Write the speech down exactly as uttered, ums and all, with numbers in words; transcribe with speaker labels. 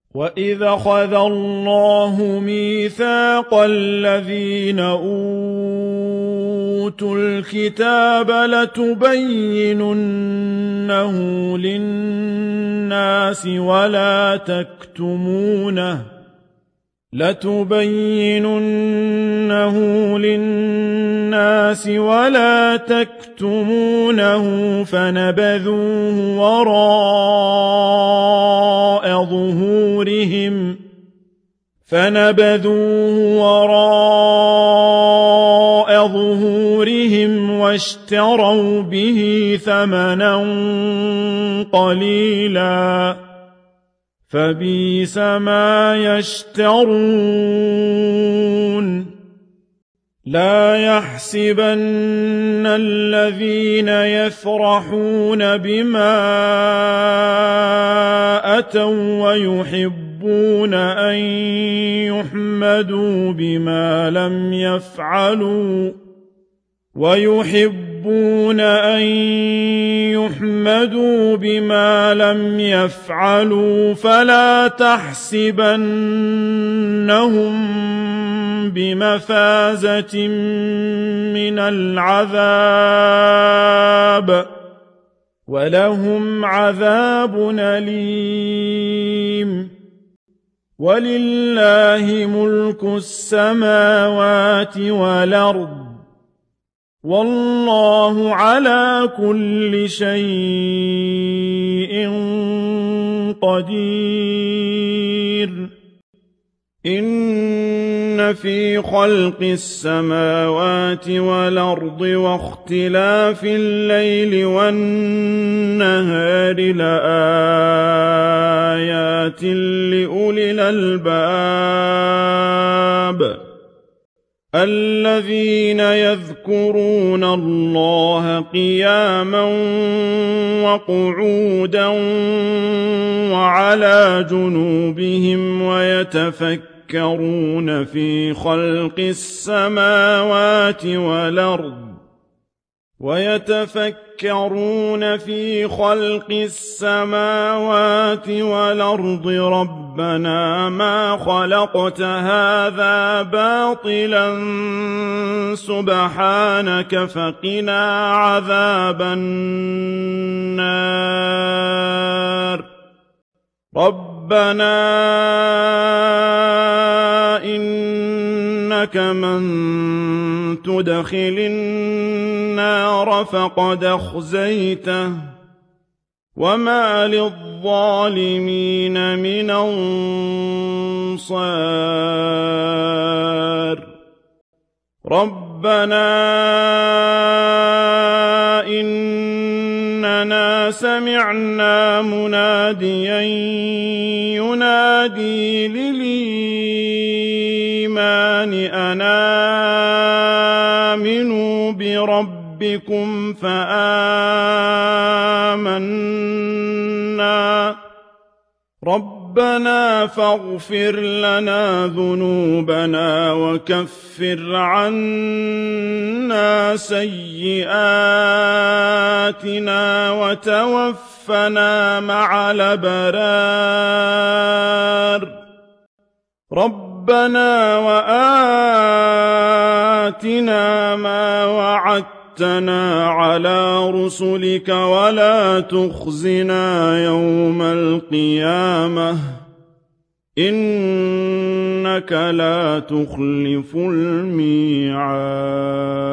Speaker 1: وَإِذْ أَخَذَ اللَّهُ مِيثَاقَ الَّذِينَ أُوتُوا الْكِتَابَ لَتُبَيِّنُنَّهُ لِلنَّاسِ وَلَا تَكْتُمُونَهُ لَتُبَيِّنُنَّهُ لِلنَّاسِ وَلَا تَكْتُمُونَهُ فَنَبَذُوهُ وَرَاءَ ظُهُورِهِمْ فَنَبَذُوهُ وَرَاءَ ظُهُورِهِمْ وَاشْتَرَوْا بِهِ ثَمَنًا قَلِيلًا فَبِئْسَ مَا يَشْتَرُونَ لَا يَحْسَبَنَّ الَّذِينَ يَفْرَحُونَ بِمَا أَتَوا وَّيُحِبُّونَ أَن يُحْمَدُوا بِمَا لَمْ يَفْعَلُوا وَيُحِبُّونَ أَن يُحْمَدُوا بِمَا لَمْ يَفْعَلُوا فَلَا تَحْسَبَنَّهُم بِمَفَازَةٍ مِّنَ الْعَذَابِ وَلَهُمْ عَذَابٌ أَلِيمٌ وَلِلَّهِ مُلْكُ السَّمَاوَاتِ وَالْأَرْضِ وَاللَّهُ عَلَى كُلِّ شَيْءٍ قَدِيرٌ إِنَّ فِي خَلْقِ السَّمَاوَاتِ وَالْأَرْضِ وَاخْتِلَافِ اللَّيْلِ وَالنَّهَارِ لَآيَاتٍ لِّأُولِي الْأَلْبَابِ الَّذِينَ يَذْكُرُونَ اللَّهَ قِيَامًا وَقُعُودًا وَعَلَىٰ جُنُوبِهِمْ وَيَتَفَكَّرُونَ فِي خَلْقِ السَّمَاوَاتِ وَالْأَرْضِ وَيَتَفَكَّرُونَ فِي خَلْقِ السَّمَاوَاتِ وَالْأَرْضِ رَبَّنَا مَا خَلَقْتَ هَٰذَا بَاطِلًا سُبْحَانَكَ فَقِنَا عَذَابَ النَّارِ رَبَّنَا إِنَّكَ مَن تُدْخِلِ النَّارَ فَقَدْ أَخْزَيْتَهُ وَمَا لِلظَّالِمِينَ مِنْ أَنصَارٍ رَبَّنَا إِنَّنَا سَمِعْنَا مُنَادِيًا يُنَادِي لِلْإِيمَانِ أَنْ آمِنُوا بِرَبِّكُمْ فَآمَنَّا رَبَّنَا فَاغْفِرْ لَنَا ذُنُوبَنَا وَكَفِّرْ عَنَّا سَيِّئَاتِنَا وَتَوَفَّنَا مَعَ الْأَبْرَارِ رَبَّنَا وَآتِنَا مَا وَعَدتَّنَا عَلَىٰ رُسُلِكَ وَلَا تُخْزِنَا يَوْمَ الْقِيَامَةِ إِنَّكَ لَا تُخْلِفُ الْمِيعَادَ